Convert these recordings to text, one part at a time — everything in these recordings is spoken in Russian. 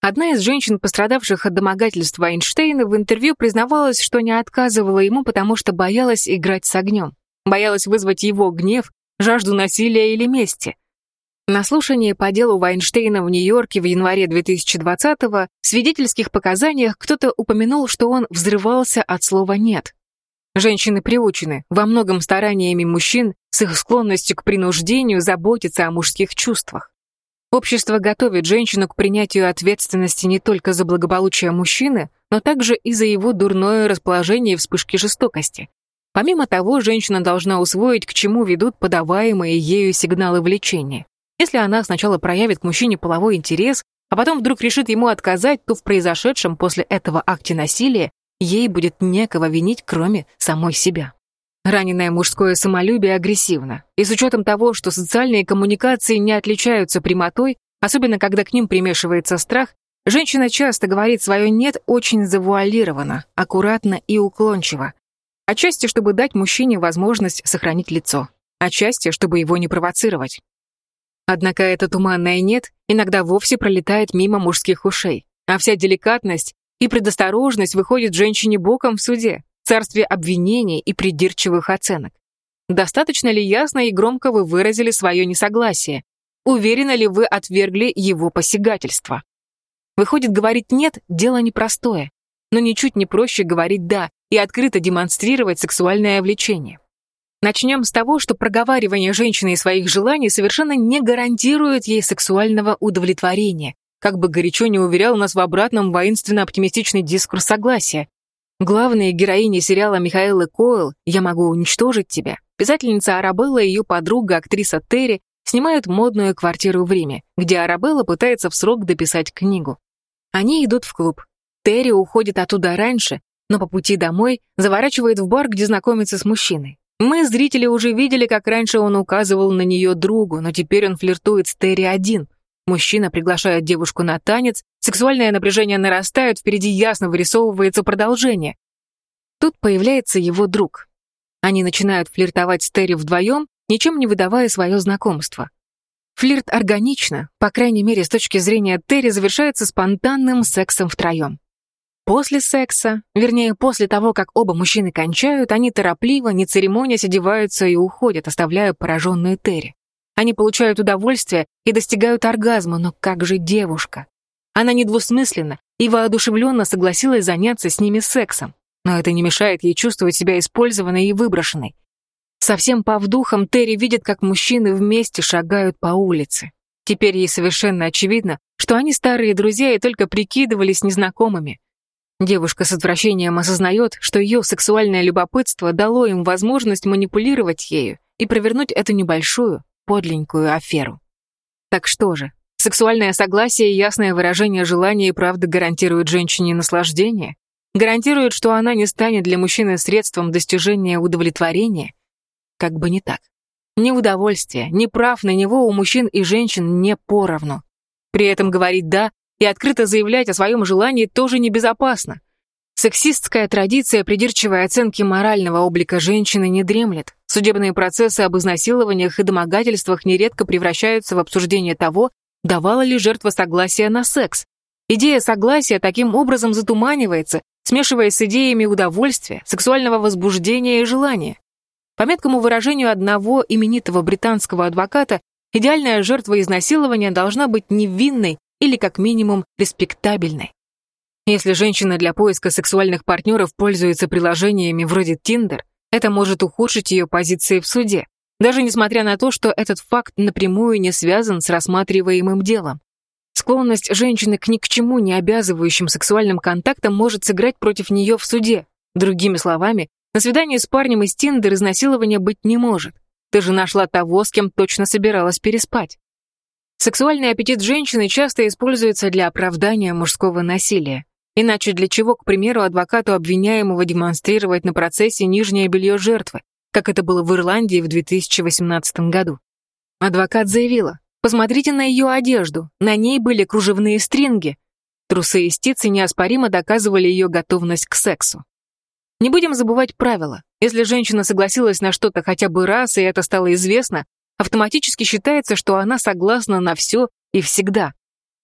Одна из женщин, пострадавших от домогательства Эйнштейна, в интервью признавалась, что не отказывала ему, потому что боялась играть с огнем. Боялась вызвать его гнев, жажду насилия или мести. На слушании по делу Вайнштейна в Нью-Йорке в январе 2020-го в свидетельских показаниях кто-то упомянул, что он взрывался от слова «нет». Женщины приучены во многом стараниями мужчин с их склонностью к принуждению заботиться о мужских чувствах. Общество готовит женщину к принятию ответственности не только за благополучие мужчины, но также и за его дурное расположение и вспышки жестокости. Помимо того, женщина должна усвоить, к чему ведут подаваемые ею сигналы влечения. Если она сначала проявит к мужчине половой интерес, а потом вдруг решит ему отказать, то в произошедшем после этого акте насилия ей будет некого винить, кроме самой себя. Раненое мужское самолюбие агрессивно, и с учетом того, что социальные коммуникации не отличаются прямотой, особенно когда к ним примешивается страх, женщина часто говорит свое «нет» очень завуалированно, аккуратно и уклончиво. Отчасти, чтобы дать мужчине возможность сохранить лицо, отчасти, чтобы его не провоцировать. Однако это туманное «нет» иногда вовсе пролетает мимо мужских ушей, а вся деликатность и предосторожность выходит женщине боком в суде, в царстве обвинений и придирчивых оценок. Достаточно ли ясно и громко вы выразили свое несогласие? Уверены ли вы отвергли его посягательство? Выходит, говорить «нет» — дело непростое, но ничуть не проще говорить «да» и открыто демонстрировать сексуальное влечение. Начнем с того, что проговаривание женщиной своих желаний совершенно не гарантирует ей сексуального удовлетворения, как бы горячо не уверял нас в обратном воинственно-оптимистичный дискурс согласия. Главные героини сериала Михаэлы Коэл «Я могу уничтожить тебя», писательница Арабелла и ее подруга, актриса Терри, снимают модную квартиру в Риме, где Арабелла пытается в срок дописать книгу. Они идут в клуб. Терри уходит оттуда раньше, но по пути домой заворачивает в бар, где знакомится с мужчиной. Мы, зрители, уже видели, как раньше он указывал на нее другу, но теперь он флиртует с Терри один. Мужчина приглашает девушку на танец, сексуальное напряжение нарастает, впереди ясно вырисовывается продолжение. Тут появляется его друг. Они начинают флиртовать с Терри вдвоем, ничем не выдавая свое знакомство. Флирт органично, по крайней мере, с точки зрения Терри, завершается спонтанным сексом втроем. После секса, вернее, после того, как оба мужчины кончают, они торопливо, не церемонясь, одеваются и уходят, оставляя пораженную Терри. Они получают удовольствие и достигают оргазма, но как же девушка? Она недвусмысленно и воодушевленно согласилась заняться с ними сексом, но это не мешает ей чувствовать себя использованной и выброшенной. Совсем пав духом, Терри видит, как мужчины вместе шагают по улице. Теперь ей совершенно очевидно, что они старые друзья и только прикидывались незнакомыми. Девушка с отвращением осознает, что ее сексуальное любопытство дало им возможность манипулировать ею и провернуть эту небольшую, подленькую аферу. Так что же, сексуальное согласие и ясное выражение желания и правды гарантируют женщине наслаждение? Гарантируют, что она не станет для мужчины средством достижения удовлетворения? Как бы не так. Ни удовольствия, ни прав на него у мужчин и женщин не поровну. При этом говорить «да» и открыто заявлять о своем желании тоже небезопасно. Сексистская традиция придирчивой оценки морального облика женщины не дремлет. Судебные процессы об изнасилованиях и домогательствах нередко превращаются в обсуждение того, давала ли жертва согласие на секс. Идея согласия таким образом затуманивается, смешиваясь с идеями удовольствия, сексуального возбуждения и желания. По меткому выражению одного именитого британского адвоката, идеальная жертва изнасилования должна быть невинной или, как минимум, респектабельной. Если женщина для поиска сексуальных партнеров пользуется приложениями вроде Tinder, это может ухудшить ее позиции в суде, даже несмотря на то, что этот факт напрямую не связан с рассматриваемым делом. Склонность женщины к ни к чему не обязывающим сексуальным контактам может сыграть против нее в суде. Другими словами, на свидании с парнем из Tinder изнасилования быть не может. Ты же нашла того, с кем точно собиралась переспать. Сексуальный аппетит женщины часто используется для оправдания мужского насилия. Иначе для чего, к примеру, адвокату обвиняемого демонстрировать на процессе нижнее белье жертвы, как это было в Ирландии в 2018 году? Адвокат заявила: «Посмотрите на ее одежду, на ней были кружевные стринги». Трусы и стицы неоспоримо доказывали ее готовность к сексу. Не будем забывать правила. Если женщина согласилась на что-то хотя бы раз, и это стало известно, автоматически считается, что она согласна на все и всегда.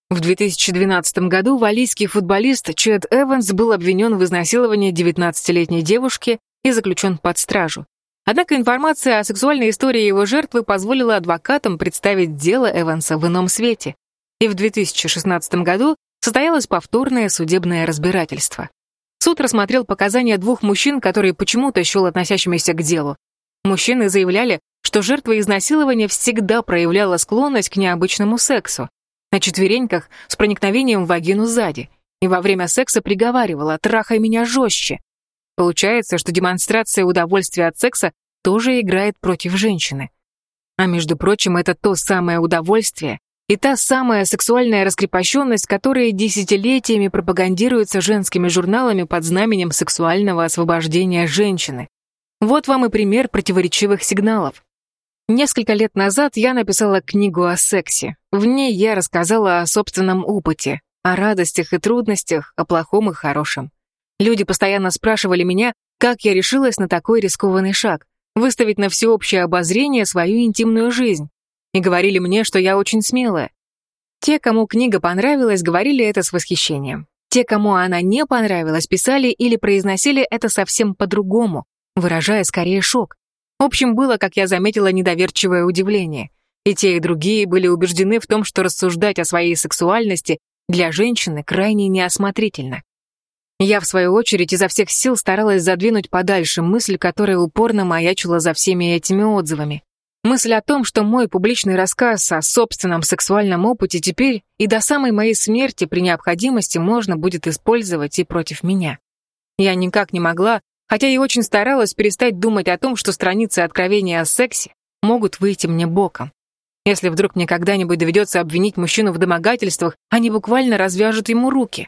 В 2012 году валлийский футболист Чед Эванс был обвинен в изнасиловании 19-летней девушки и заключен под стражу. Однако информация о сексуальной истории его жертвы позволила адвокатам представить дело Эванса в ином свете. И в 2016 году состоялось повторное судебное разбирательство. Суд рассмотрел показания двух мужчин, которые почему-то счел относящимися к делу. Мужчины заявляли, что жертва изнасилования всегда проявляла склонность к необычному сексу. На четвереньках с проникновением в вагину сзади. И во время секса приговаривала «трахай меня жестче». Получается, что демонстрация удовольствия от секса тоже играет против женщины. А между прочим, это то самое удовольствие и та самая сексуальная раскрепощенность, которая десятилетиями пропагандируется женскими журналами под знаменем сексуального освобождения женщины. Вот вам и пример противоречивых сигналов. Несколько лет назад я написала книгу о сексе. В ней я рассказала о собственном опыте, о радостях и трудностях, о плохом и хорошем. Люди постоянно спрашивали меня, как я решилась на такой рискованный шаг — выставить на всеобщее обозрение свою интимную жизнь. И говорили мне, что я очень смелая. Те, кому книга понравилась, говорили это с восхищением. Те, кому она не понравилась, писали или произносили это совсем по-другому, выражая скорее шок. В общем, было, как я заметила, недоверчивое удивление. И те, и другие были убеждены в том, что рассуждать о своей сексуальности для женщины крайне неосмотрительно. Я, в свою очередь, изо всех сил старалась задвинуть подальше мысль, которая упорно маячила за всеми этими отзывами. Мысль о том, что мой публичный рассказ о собственном сексуальном опыте теперь и до самой моей смерти при необходимости можно будет использовать и против меня. Я никак не могла, хотя и очень старалась перестать думать о том, что страницы откровения о сексе могут выйти мне боком. Если вдруг мне когда-нибудь доведется обвинить мужчину в домогательствах, они буквально развяжут ему руки.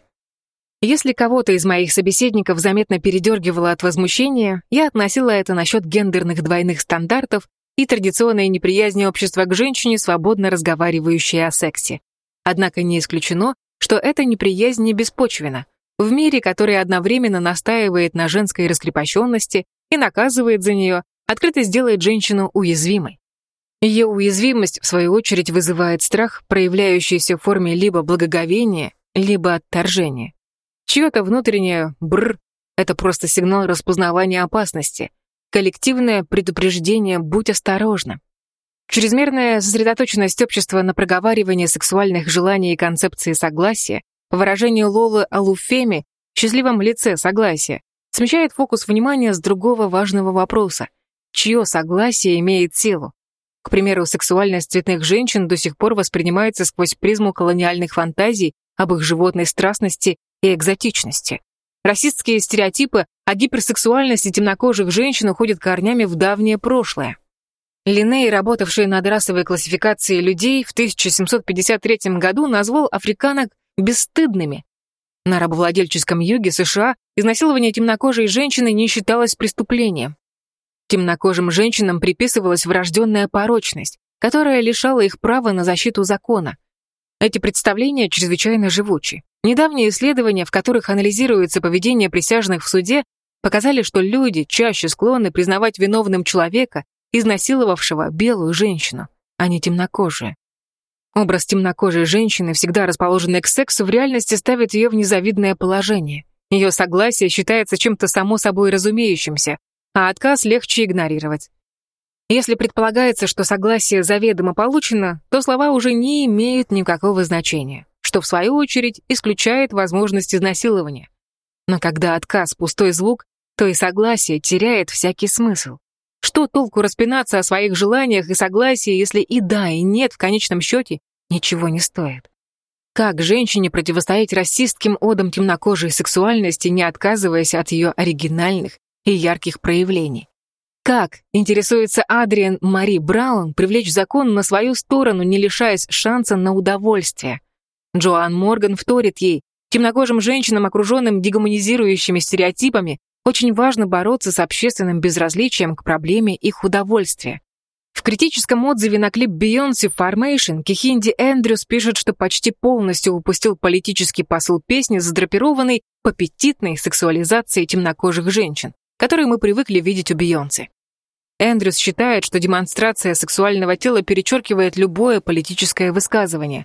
Если кого-то из моих собеседников заметно передергивало от возмущения, я относила это насчет гендерных двойных стандартов и традиционной неприязни общества к женщине, свободно разговаривающей о сексе. Однако не исключено, что эта неприязнь не беспочвенна. В мире, который одновременно настаивает на женской раскрепощенности и наказывает за нее, открытость делает женщину уязвимой. Ее уязвимость, в свою очередь, вызывает страх, проявляющийся в форме либо благоговения, либо отторжения. Чье-то внутреннее «бррр» — это просто сигнал распознавания опасности, коллективное предупреждение «будь осторожна». Чрезмерная сосредоточенность общества на проговаривании сексуальных желаний и концепции согласия, по выражению Лолы Алуфеми, в счастливом лице согласия, смещает фокус внимания с другого важного вопроса — чье согласие имеет силу? К примеру, сексуальность цветных женщин до сих пор воспринимается сквозь призму колониальных фантазий об их животной страстности и экзотичности. Расистские стереотипы о гиперсексуальности темнокожих женщин уходят корнями в давнее прошлое. Линней, работавший над расовой классификацией людей, в 1753 году назвал африканок бесстыдными. На рабовладельческом юге США изнасилование темнокожей женщины не считалось преступлением. Темнокожим женщинам приписывалась врожденная порочность, которая лишала их права на защиту закона. Эти представления чрезвычайно живучи. Недавние исследования, в которых анализируется поведение присяжных в суде, показали, что люди чаще склонны признавать виновным человека, изнасиловавшего белую женщину, а не темнокожие. Образ темнокожей женщины, всегда расположенной к сексу, в реальности ставит ее в незавидное положение. Ее согласие считается чем-то само собой разумеющимся, а отказ легче игнорировать. Если предполагается, что согласие заведомо получено, то слова уже не имеют никакого значения, что в свою очередь исключает возможность изнасилования. Но когда отказ — пустой звук, то и согласие теряет всякий смысл. Что толку распинаться о своих желаниях и согласии, если и да, и нет в конечном счете ничего не стоит? Как женщине противостоять расистским одам темнокожей сексуальности, не отказываясь от ее оригинальных и ярких проявлений? Как, интересуется Адриан Мари Браун, привлечь закон на свою сторону, не лишаясь шанса на удовольствие? Джоан Морган вторит ей: темнокожим женщинам, окруженным дегуманизирующими стереотипами, очень важно бороться с общественным безразличием к проблеме их удовольствия. В критическом отзыве на клип Beyoncé Formation Кехинди Эндрюс пишет, что почти полностью упустил политический посыл песни, задрапированный по аппетитной сексуализации темнокожих женщин, которые мы привыкли видеть у Бейонсе. Эндрюс считает, что демонстрация сексуального тела перечеркивает любое политическое высказывание.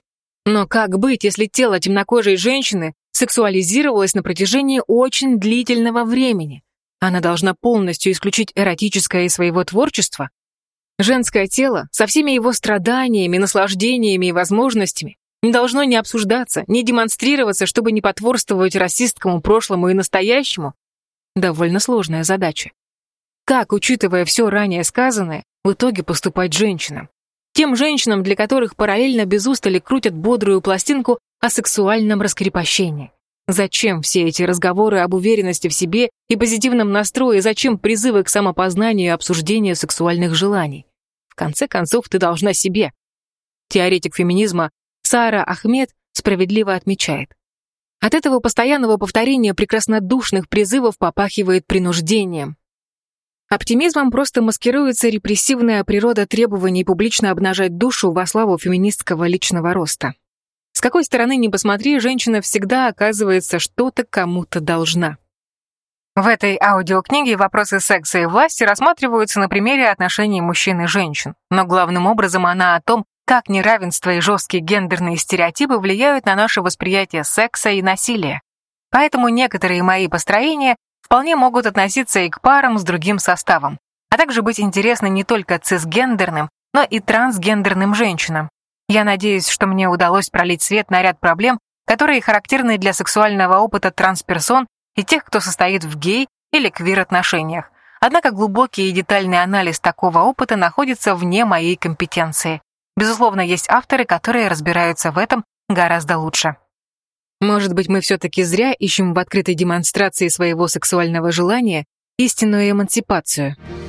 Но как быть, если тело темнокожей женщины сексуализировалось на протяжении очень длительного времени? Она должна полностью исключить эротическое из своего творчества? Женское тело со всеми его страданиями, наслаждениями и возможностями не должно ни обсуждаться, ни демонстрироваться, чтобы не потворствовать расистскому прошлому и настоящему? Довольно сложная задача. Как, учитывая все ранее сказанное, в итоге поступать женщинам? Тем женщинам, для которых параллельно без устали крутят бодрую пластинку о сексуальном раскрепощении. Зачем все эти разговоры об уверенности в себе и позитивном настрое, зачем призывы к самопознанию и обсуждению сексуальных желаний? В конце концов, ты должна себе. Теоретик феминизма Сара Ахмед справедливо отмечает. От этого постоянного повторения прекраснодушных призывов попахивает принуждением. Оптимизмом просто маскируется репрессивная природа требований публично обнажать душу во славу феминистского личного роста. С какой стороны ни посмотри, женщина всегда оказывается что-то кому-то должна. В этой аудиокниге вопросы секса и власти рассматриваются на примере отношений мужчин и женщин, но главным образом она о том, как неравенство и жесткие гендерные стереотипы влияют на наше восприятие секса и насилия. Поэтому некоторые мои построения вполне могут относиться и к парам с другим составом, а также быть интересны не только цисгендерным, но и трансгендерным женщинам. Я надеюсь, что мне удалось пролить свет на ряд проблем, которые характерны для сексуального опыта трансперсон и тех, кто состоит в гей- или квир-отношениях. Однако глубокий и детальный анализ такого опыта находится вне моей компетенции. Безусловно, есть авторы, которые разбираются в этом гораздо лучше. Может быть, мы все-таки зря ищем в открытой демонстрации своего сексуального желания истинную эмансипацию.